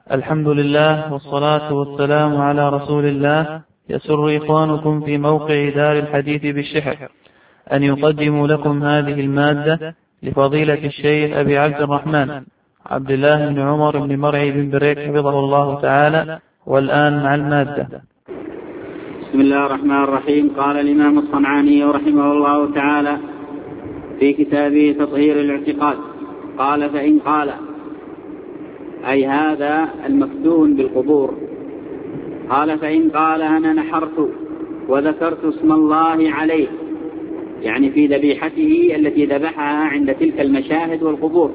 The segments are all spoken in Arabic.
الحمد لله والصلاة والسلام على رسول الله. يسر إخوانكم في موقع دار الحديث بالشحر أن يقدموا لكم هذه المادة لفضيلة الشيخ أبي عبد الرحمن عبد الله بن عمر بن مرعي بن بريك حفظه الله تعالى. والآن مع المادة. بسم الله الرحمن الرحيم. قال الإمام الصنعاني رحمه الله تعالى في كتابه تطهير الاعتقاد، قال: فإن قال، أي هذا المفتون بالقبور، قال: فإن قال: أنا نحرت وذكرت اسم الله عليه، يعني في ذبيحته التي ذبحها عند تلك المشاهد والقبور،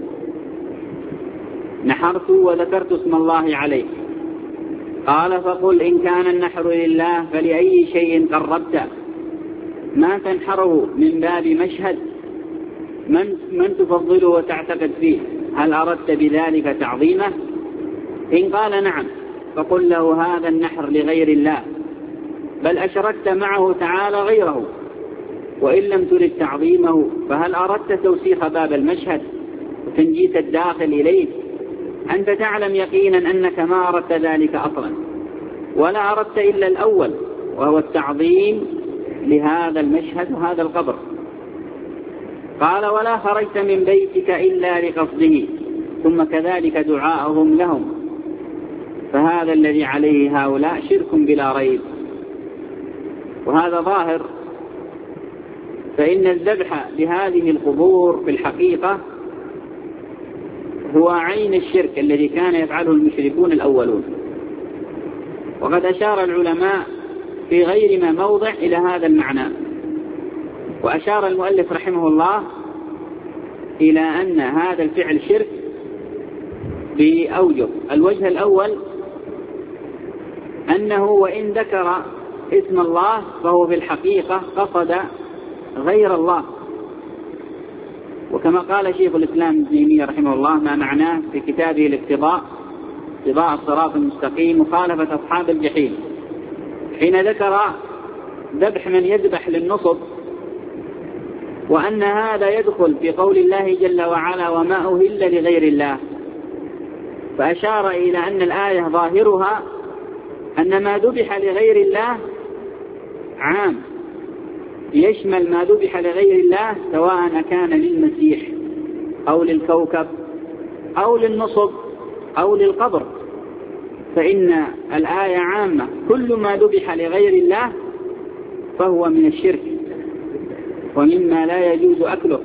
نحرت وذكرت اسم الله عليه. قال: فقل إن كان النحر لله فلأي شيء قربت؟ ما تنحره من باب مشهد من تفضله وتعتقد فيه؟ هل أردت بذلك تعظيمه؟ إن قال نعم، فقل له: هذا النحر لغير الله، بل أشركت معه تعالى غيره. وإن لم ترد تعظيمه، فهل أردت توسيخ باب المشهد وتنجيس الداخل إليه؟ أنت تعلم يقينا أنك ما أردت ذلك أصلا، ولا أردت إلا الأول، وهو التعظيم لهذا المشهد وهذا القبر. قال: ولا خرجت من بيتك إلا لقصده، ثم كذلك دعاءهم لهم، فهذا الذي عليه هؤلاء شرك بلا ريب. وهذا ظاهر، فإن الذبح لهذه القبور في الحقيقة هو عين الشرك الذي كان يفعله المشركون الأولون. وقد أشار العلماء في غير ما موضع إلى هذا المعنى. وأشار المؤلف رحمه الله إلى أن هذا الفعل شرك بأوجه. الوجه الأول أنه وإن ذكر اسم الله فهو في الحقيقة قصد غير الله، وكما قال شيخ الإسلام ابن تيمية رحمه الله ما معناه في كتابه الاقتضاء، اتباع الصراط المستقيم مخالفة أصحاب الجحيم، حين ذكر ذبح من يذبح للنصب، وأن هذا يدخل في قول الله جل وعلا: وما أهل لغير الله. فأشار إلى أن الآية ظاهرها أن ما ذبح لغير الله عام، يشمل ما ذبح لغير الله، سواء كان للمسيح أو للكوكب أو للنصب أو للقبر، فإن الآية عامة، كل ما ذبح لغير الله فهو من الشرك ومما لا يجوز أكله.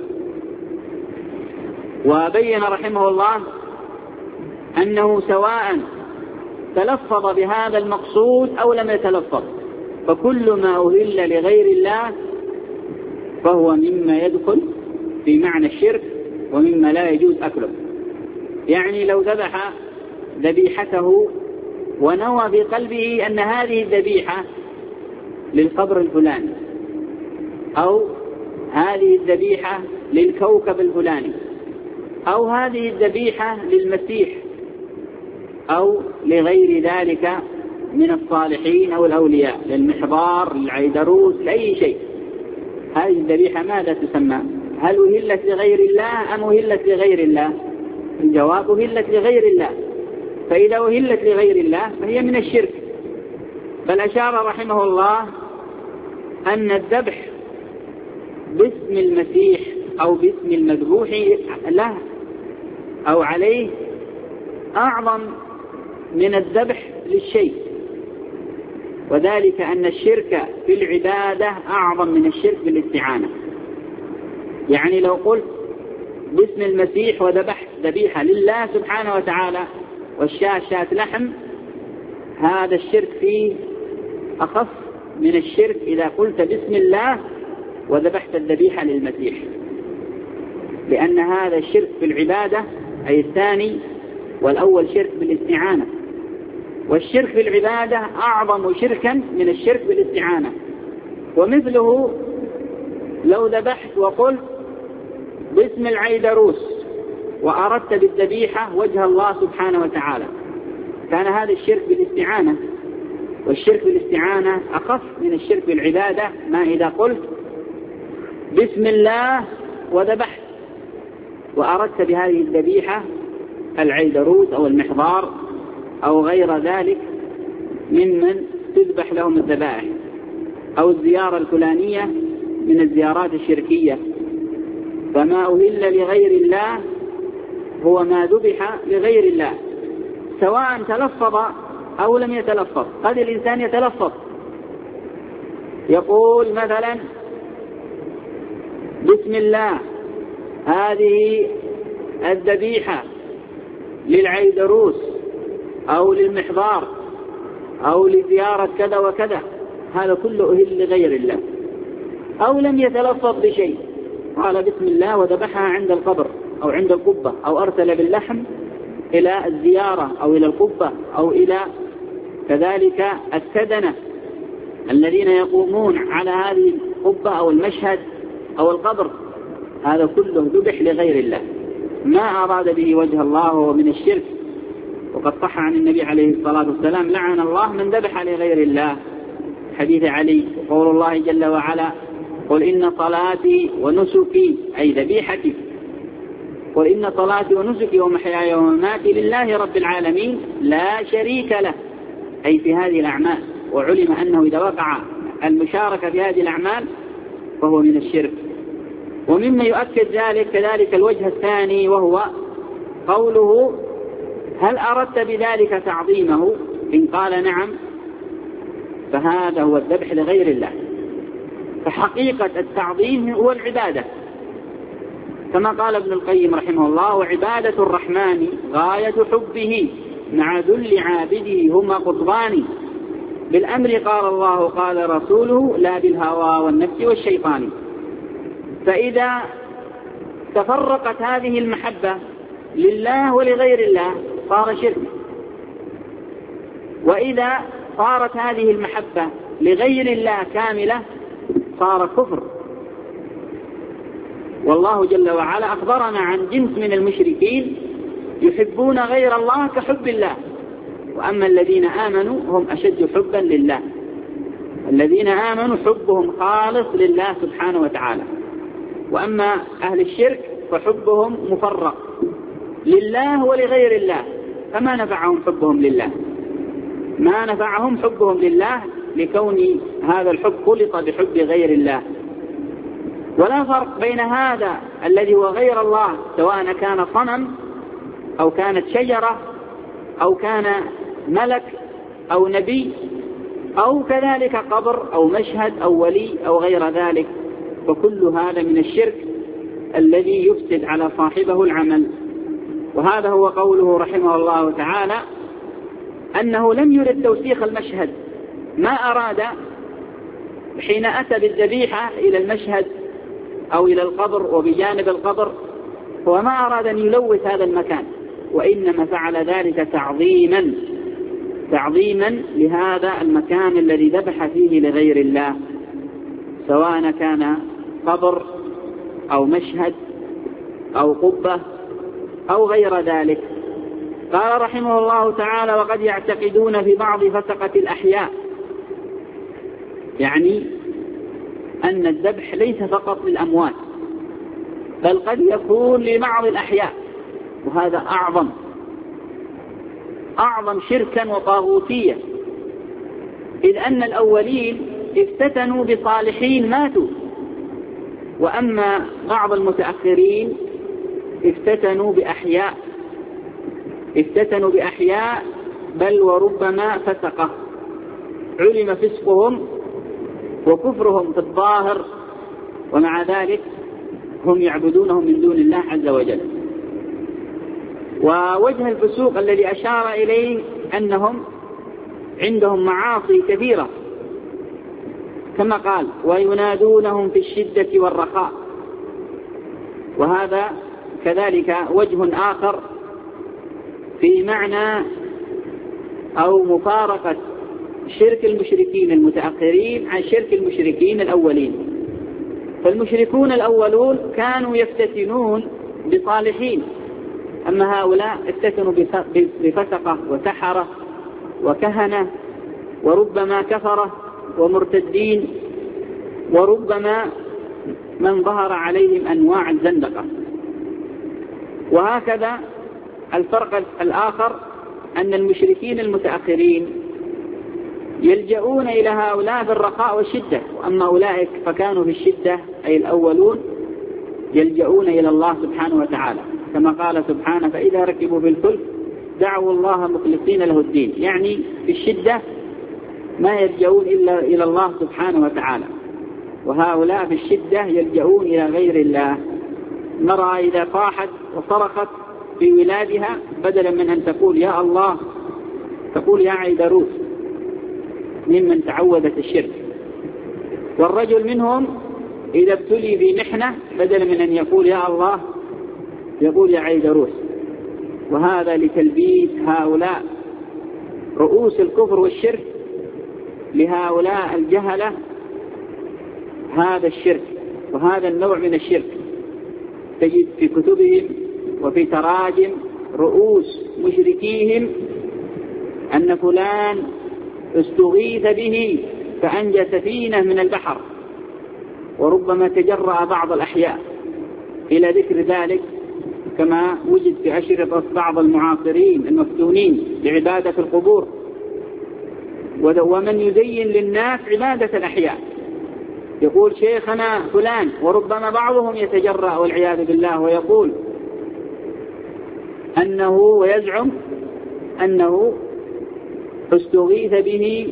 وبين رحمه الله أنه سواء تلفظ بهذا المقصود أو لم يتلفظ، فكل ما أهل لغير الله فهو مما يدخل في معنى الشرك ومما لا يجوز أكله. يعني لو ذبح ذبيحته ونوى في قلبه أن هذه الذبيحة للقبر الفلاني، أو هذه الذبيحة للكوكب الفلاني، أو هذه الذبيحة للمسيح، أو لغير ذلك من الصالحين أو الأولياء، للمحضار، للعيدروس، لأي شيء، هذه الذبيحة ماذا تسمى؟ هل أهلت لغير الله أم أهلت لغير الله؟ الجواب: أهلت لغير الله. فإذا أهلت لغير الله فهي من الشرك. بل أشار رحمه الله أن الذبح باسم المسيح أو باسم المذبوح له أو عليه أعظم من الذبح للشيء، وذلك أن الشرك في العبادة أعظم من الشرك بالاستعانة. يعني لو قلت باسم المسيح وذبحت ذبيحة لله سبحانه وتعالى والشاة شاة لحم، هذا الشرك فيه أخف من الشرك إذا قلت باسم الله وذبحت الذبيحة للمسيح، لأن هذا الشرك في العبادة أي الثاني، والأول شرك بالاستعانة. والشرك في العبادة أعظم شركا من الشرك بالاستعانة. ومثله لو ذبحت وقلت باسم العيدروس وأردت بالذبيحة وجه الله سبحانه وتعالى، كان هذا الشرك بالاستعانة، والشرك بالاستعانة أخف من الشرك بالعبادة ما إذا قلت بسم الله وذبحت وأردت بهذه الذبيحة العيدروس أو المحضار أو غير ذلك ممن تذبح لهم الذبائح، أو الزيارة الفلانية من الزيارات الشركية. فما أهل لغير الله هو ما ذبح لغير الله، سواء تلفظ أو لم يتلفظ. قد الإنسان يتلفظ يقول مثلا بسم الله هذه الذبيحة للعيدروس أو للمحضار أو لزيارة كذا وكذا، هذا كله أهل لغير الله. أو لم يتلفظ بشيء، قال بسم الله وذبحها عند القبر أو عند القبة، أو أرسل باللحم إلى الزيارة أو إلى القبة أو إلى كذلك السدنة الذين يقومون على هذه القبة أو المشهد أو القبر، هذا كله ذبح لغير الله، ما أراد به وجه الله وهو من الشرك. وقد صح عن النبي عليه الصلاة والسلام لعن الله من ذبح لغير الله، حديث علي. وقول الله جل وعلا قل إن صلاتي ونسكي أي ذبيحتي، قل إن صلاتي ونسكي ومحياي ومماتي لله رب العالمين لا شريك له، أي في هذه الأعمال. وعلم أنه إذا وقع المشاركة في هذه الأعمال فهو من الشرك. ومما يؤكد ذلك كذلك الوجه الثاني، وهو قوله هل أردت بذلك تعظيمه؟ إن قال نعم فهذا هو الذبح لغير الله. فحقيقة التعظيم هو العبادة، كما قال ابن القيم رحمه الله وعبادة الرحمن غاية حبه مع ذل عابده هما قطبان، بالأمر قال الله قال رسوله لا بالهوى والنفس والشيطان. فإذا تفرقت هذه المحبة لله ولغير الله صار شرك، وإذا صارت هذه المحبة لغير الله كاملة صار كفر. والله جل وعلا أخبرنا عن جنس من المشركين يحبون غير الله كحب الله، وأما الذين آمنوا هم أشد حبا لله. الذين آمنوا حبهم خالص لله سبحانه وتعالى، وأما أهل الشرك فحبهم مفرق لله ولغير الله، فما نفعهم حبهم لله، ما نفعهم حبهم لله لكون هذا الحب خلط بحب غير الله. ولا فرق بين هذا الذي هو غير الله، سواء كان صنم أو كانت شجرة أو كان ملك أو نبي أو كذلك قبر أو مشهد أو ولي أو غير ذلك، فكل هذا من الشرك الذي يفسد على صاحبه العمل. وهذا هو قوله رحمه الله تعالى أنه لم يرد توسيخ المشهد، ما أراد حين أتى بالذبيحة إلى المشهد أو إلى القبر وبجانب القبر، هو ما أراد أن يلوث هذا المكان، وإنما فعل ذلك تعظيما لهذا المكان الذي ذبح فيه لغير الله، سواء كان قبر أو مشهد أو قبة أو غير ذلك. قال رحمه الله تعالى وقد يعتقدون في بعض فسقة الأحياء، يعني أن الذبح ليس فقط للأموات بل قد يكون لبعض الأحياء، وهذا أعظم شركا وطاغوتية، إذ أن الأولين افتتنوا بصالحين ماتوا، وأما بعض المتأخرين افتتنوا بأحياء بل وربما فسقة، علم فسقهم وكفرهم في الظاهر، ومع ذلك هم يعبدونهم من دون الله عز وجل. ووجه الفسوق الذي أشار إليه أنهم عندهم معاصي كثيرة، كما قال وينادونهم في الشدة والرخاء، وهذا كذلك وجه آخر في معنى أو مفارقة شرك المشركين المتأخرين عن شرك المشركين الأولين. فالمشركون الأولون كانوا يفتتنون بصالحين، أما هؤلاء افتتنوا بفسقة وسحرة وكهنة، وربما كفرة ومرتدين، وربما من ظهر عليهم أنواع الزندقة. وهكذا الفرق الآخر أن المشركين المتأخرين يلجؤون إلى هؤلاء بالرخاء والشدة، وأما أولئك فكانوا في الشدة أي الأولون يلجؤون إلى الله سبحانه وتعالى، كما قال سبحانه: فإذا ركبوا في الفلك دعوا الله مخلصين له الدين، يعني في الشدة ما يلجؤون إلا إلى الله سبحانه وتعالى، وهؤلاء في الشدة يلجؤون إلى غير الله. نرى إذا صاحت وصرخت في ولادها بدلا من أن تقول يا الله تقول يا عيدروس، ممن تعودت الشرك. والرجل منهم إذا ابتلي في محنة بدلا من أن يقول يا الله يقول يا عيدروس، وهذا لتلبيس هؤلاء رؤوس الكفر والشرك لهؤلاء الجهلة هذا الشرك وهذا النوع من الشرك. تجد في كتبهم وفي تراجم رؤوس مشركيهم أن فلان استغيث به فأنجى سفينة من البحر، وربما تجرأ بعض الأحياء إلى ذكر ذلك، كما وجد في أشرطة بعض المعاصرين المفتونين بعبادة القبور، ومن يزين للناس عبادة الأحياء، يقول شيخنا فلان، وربما بعضهم يتجرأ والعياذ بالله ويقول أنه ويزعم أنه استغيث به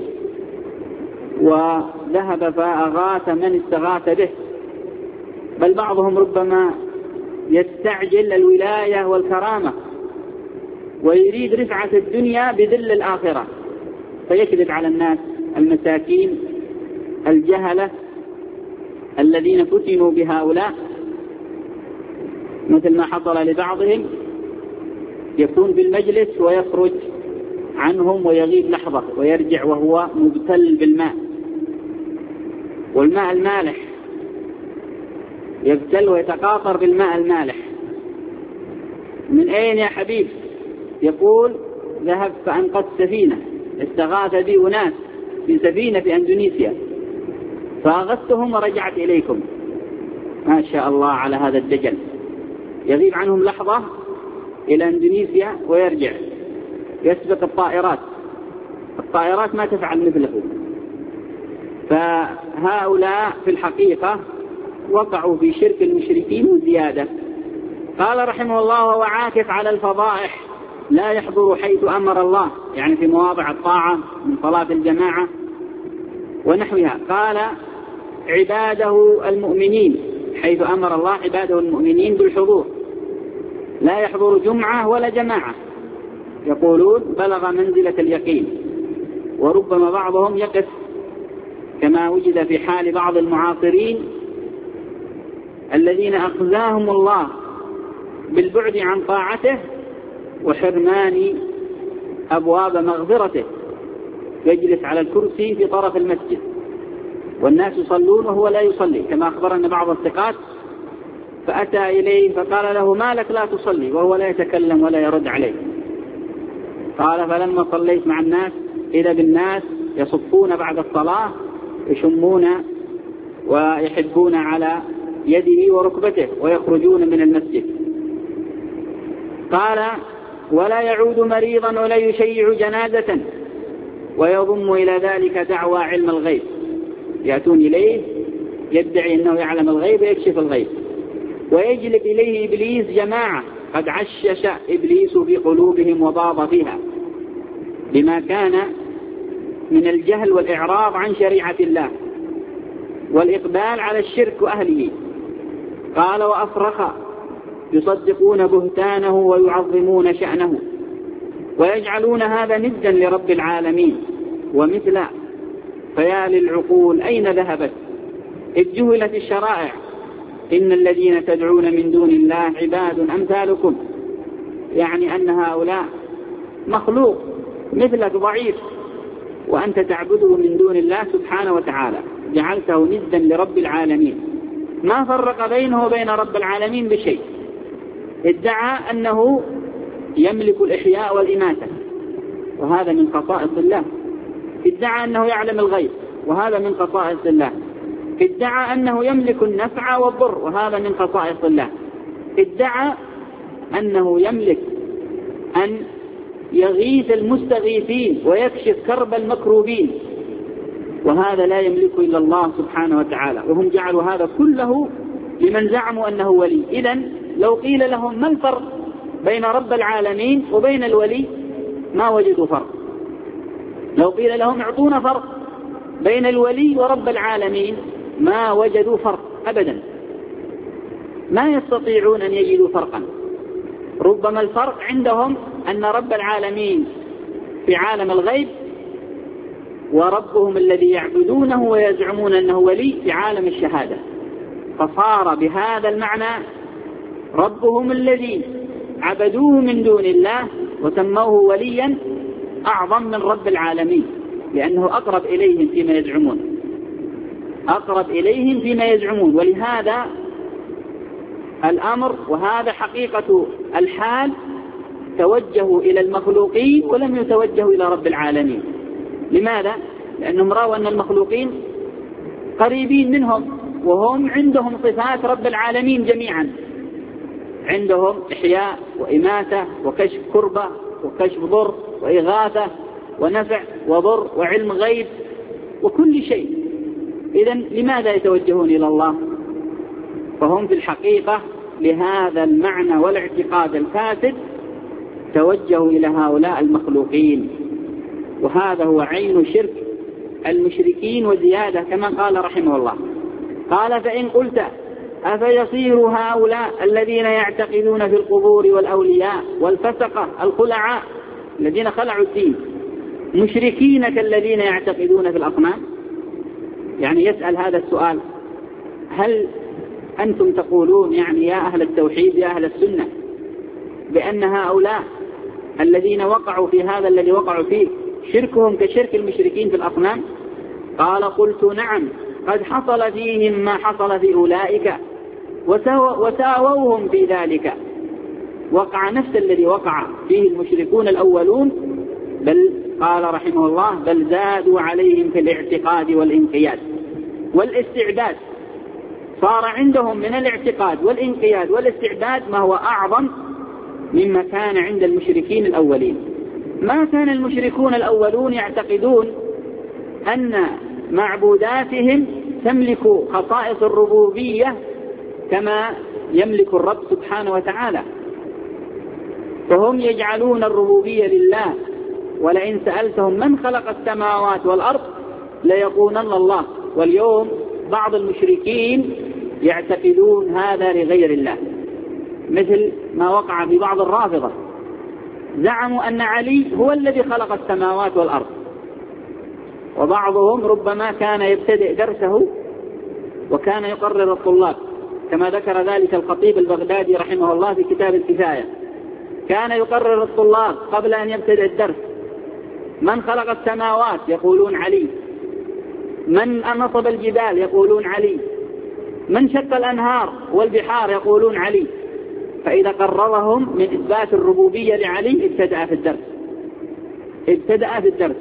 وذهب فأغاث من استغاث به، بل بعضهم ربما يستعجل الولاية والكرامة ويريد رفعة الدنيا بذل الآخرة، فيكذب على الناس المساكين الجهلة الذين فتنوا بهؤلاء، مثل ما حصل لبعضهم يكون بالمجلس ويخرج عنهم ويغيب لحظة ويرجع وهو مبتل بالماء، والماء المالح يبتل ويتقاطر بالماء المالح. من أين يا حبيب؟ يقول ذهبت فأنقذت سفينة، استغاث بي أناس في سفينة في أندونيسيا فأغثتهم ورجعت إليكم. ما شاء الله على هذا الدجل، يغيب عنهم لحظة إلى أندونيسيا ويرجع، يسبق الطائرات ما تفعل مثله. فهؤلاء في الحقيقة وقعوا في شرك المشركين وزيادة. قال رحمه الله: وهو عاكف على الفضائح لا يحضر حيث أمر الله، يعني في مواضع الطاعة من صلاة الجماعة ونحوها. قال عباده المؤمنين، حيث أمر الله عباده المؤمنين بالحضور، لا يحضر جمعة ولا جماعة، يقولون بلغ منزلة اليقين. وربما بعضهم يقف كما وجد في حال بعض المعاصرين الذين أخزاهم الله بالبعد عن طاعته وحرمان أبواب مغفرته، يجلس على الكرسي في طرف المسجد والناس يصلون وهو لا يصلي، كما أخبرنا بعض الثقات فأتى إليه فقال له: ما لك لا تصلي؟ وهو لا يتكلم ولا يرد عليه. قال: فلما صليت مع الناس إذا بالناس يصفون بعد الصلاة يشمون ويحبون على يده وركبته ويخرجون من المسجد. قال: ولا يعود مريضا ولا يشيع جنازة، ويضم إلى ذلك دعوى علم الغيب، يأتون إليه يدعي أنه يعلم الغيب ويكشف الغيب. ويجلب إليه إبليس جماعة قد عشش إبليس في قلوبهم وباض فيها بما كان من الجهل والإعراض عن شريعة الله والإقبال على الشرك وأهله. قال: وأفرخ يصدقون بهتانه ويعظمون شأنه ويجعلون هذا ندا لرب العالمين ومثلا. فيا للعقول أين ذهبت إذ جهلت الشرائع؟ إن الذين تدعون من دون الله عباد أمثالكم، يعني أن هؤلاء مخلوق مثلك ضعيف، وأنت تعبده من دون الله سبحانه وتعالى، جعلته ندا لرب العالمين، ما فرق بينه وبين رب العالمين بشيء. ادعى أنه يملك الإحياء والإماتة، وهذا من خصائص الله. ادعى أنه يعلم الغيب، وهذا من خصائص الله. ادعى أنه يملك النفع والضر، وهذا من خصائص الله. ادعى أنه يملك أن يغيث المستغيثين ويكشف كرب المكروبين، وهذا لا يملك إلا الله سبحانه وتعالى. وهم جعلوا هذا كله لمن زعموا أنه ولي. إذن لو قيل لهم ما الفرق بين رب العالمين وبين الولي ما وجدوا فرق. لو قيل لهم اعطونا فرق بين الولي ورب العالمين ما وجدوا فرق أبدا، ما يستطيعون أن يجدوا فرقا. ربما الفرق عندهم أن رب العالمين في عالم الغيب، وربهم الذي يعبدونه ويزعمون أنه ولي في عالم الشهادة، فصار بهذا المعنى ربهم الذي عبدوه من دون الله وسموه وليا أعظم من رب العالمين، لأنه أقرب إليهم فيما يزعمون، أقرب إليهم فيما يزعمون. ولهذا الأمر، وهذا حقيقة الحال، توجهوا إلى المخلوقين ولم يتوجهوا إلى رب العالمين. لماذا؟ لأنهم رأوا أن المخلوقين قريبين منهم، وهم عندهم صفات رب العالمين جميعا، عندهم إحياء وإماتة وكشف كربة وكشف ضر وإغاثة ونفع وضر وعلم غيب وكل شيء. إذن لماذا يتوجهون إلى الله؟ فهم في الحقيقة لهذا المعنى والاعتقاد الفاسد توجهوا إلى هؤلاء المخلوقين، وهذا هو عين شرك المشركين وزيادة، كما قال رحمه الله. قال: فإن قلت أفيصير هؤلاء الذين يعتقدون في القبور والأولياء والفسقة الخلعاء الذين خلعوا الدين مشركين كالذين يعتقدون في الأصنام؟ يعني يسأل هذا السؤال: هل أنتم تقولون يعني يا أهل التوحيد يا أهل السنة بأن هؤلاء الذين وقعوا في هذا الذي وقعوا فيه شركهم كشرك المشركين في الأصنام؟ قال: قلت نعم، قد حصل فيهم ما حصل في أولئك وساووهم في ذلك، وقع نفس الذي وقع فيه المشركون الأولون، بل قال رحمه الله: بل زادوا عليهم في الاعتقاد والانقياد والاستعداد. صار عندهم من الاعتقاد والانقياد والاستعداد ما هو أعظم مما كان عند المشركين الأولين. ما كان المشركون الأولون يعتقدون أن معبوداتهم تملك خصائص الربوبية كما يملك الرب سبحانه وتعالى، فهم يجعلون الربوبية لله، ولئن سألتهم من خلق السماوات والأرض ليقولن الله. واليوم بعض المشركين يعتقدون هذا لغير الله، مثل ما وقع في بعض الرافضة، زعموا أن علي هو الذي خلق السماوات والأرض. وبعضهم ربما كان يبتدئ درسه وكان يقرر الطلاب، كما ذكر ذلك الخطيب البغدادي رحمه الله في كتاب الكفاية، كان يقرر الطلاب قبل أن يبتدئ الدرس: من خلق السماوات؟ يقولون علي. من نصب الجبال؟ يقولون علي. من شق الأنهار والبحار؟ يقولون علي. فإذا قررهم من إثبات الربوبية لعلي ابتدأ في الدرس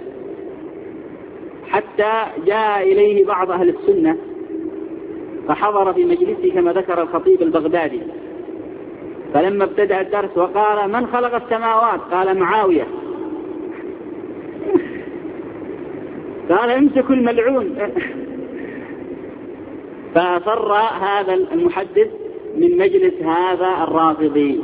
حتى جاء إليه بعض أهل السنة فحضر في مجلسه كما ذكر الخطيب البغدادي، فلما ابتدأ الدرس وقال: من خلق السماوات؟ قال: معاوية. قال: امسكوا الملعون. فصر هذا المحدث من مجلس هذا الرافضي،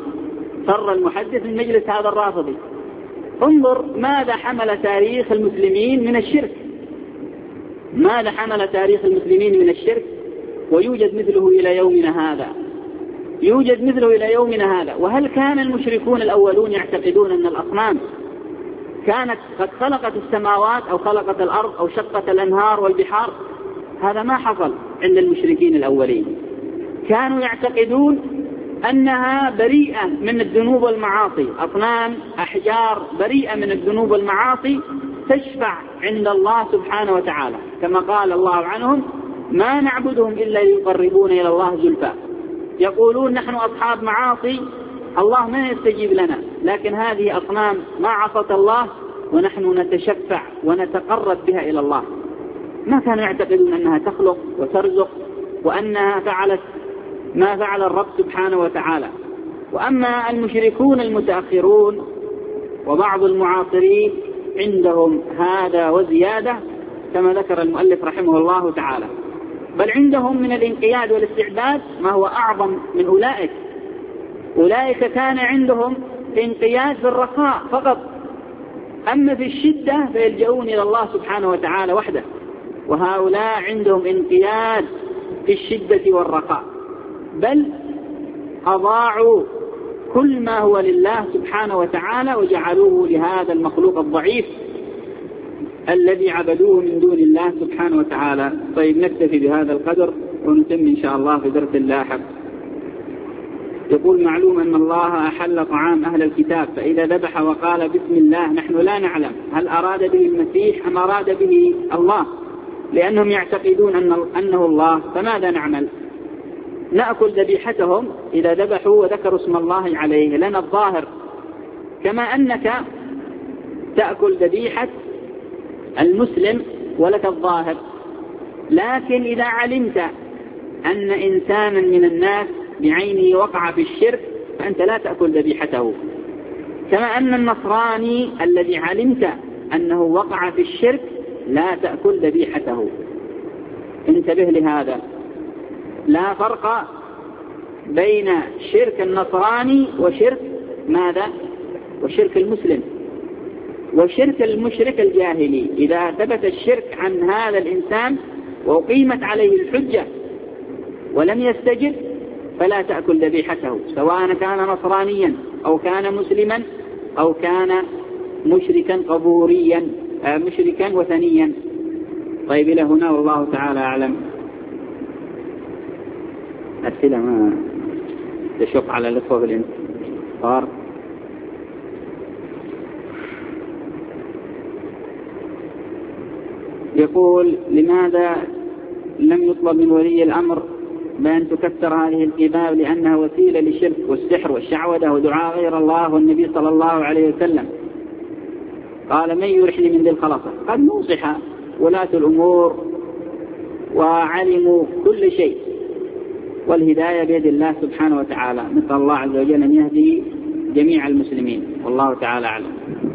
انظر ماذا حمل تاريخ المسلمين من الشرك، ويوجد مثله إلى يومنا هذا. وهل كان المشركون الأولون يعتقدون أن الأصنام كانت قد خلقت السماوات أو خلقت الأرض أو شقت الأنهار والبحار؟ هذا ما حصل عند المشركين الأولين. كانوا يعتقدون أنها بريئة من الذنوب والمعاصي، أصنام أحجار بريئة من الذنوب والمعاصي تشفع عند الله سبحانه وتعالى، كما قال الله عنهم: ما نعبدهم إلا ليقربون إلى الله زلفى. يقولون نحن أصحاب معاصي الله ما يستجيب لنا، لكن هذه أصنام ما عصت الله ونحن نتشفع ونتقرب بها إلى الله. ما كانوا يعتقدون أنها تخلق وترزق وأنها فعلت ما فعل الرب سبحانه وتعالى. وأما المشركون المتأخرون وبعض المعاصرين عندهم هذا وزيادة كما ذكر المؤلف رحمه الله تعالى، بل عندهم من الانقياد والاستعباد ما هو أعظم من أولئك. أولئك كان عندهم انقياد في الرخاء فقط، أما في الشدة فيلجؤون إلى الله سبحانه وتعالى وحده، وهؤلاء عندهم انقياد في الشدة والرخاء، بل أضاعوا كل ما هو لله سبحانه وتعالى وجعلوه لهذا المخلوق الضعيف الذي عبدوه من دون الله سبحانه وتعالى. طيب نكتفي بهذا القدر ونتم إن شاء الله في درس لاحق. يقول: معلوم أن الله أحل طعام أهل الكتاب، فإذا ذبح وقال بسم الله نحن لا نعلم هل أراد به المسيح أم أراد به الله، لأنهم يعتقدون أنه الله، فماذا نعمل؟ نأكل ذبيحتهم إذا ذبحوا وذكروا اسم الله عليه، لنا الظاهر، كما أنك تأكل ذبيحة المسلم ولك الظاهر. لكن إذا علمت أن إنسانا من الناس بعينه وقع في الشرك فأنت لا تأكل ذبيحته، كما أن النصراني الذي علمت أنه وقع في الشرك لا تأكل ذبيحته. انتبه لهذا، لا فرق بين شرك النصراني وشرك ماذا؟ وشرك المسلم. وشرك المشرك الجاهلي إذا ثبت الشرك عن هذا الإنسان وقيمت عليه الحجة ولم يستجب فلا تأكل ذبيحته، سواء كان نصرانيا أو كان مسلما أو كان مشركا قبوريا مشركا وثنيا. طيب إلى هنا والله تعالى أعلم. أسئلة ما تشق على الأخوة بالانتصار. يقول: لماذا لم يطلب من ولي الأمر بأن تكسر هذه القباب لأنها وسيلة للشرك والسحر والشعوذة ودعاء غير الله والنبي صلى الله عليه وسلم؟ قال: من يرحني من ذي الخلصة؟ قد نصح ولاة الأمور وعلموا كل شيء، والهداية بيد الله سبحانه وتعالى. نسأل الله عز وجل أن يهدي جميع المسلمين، والله تعالى أعلم.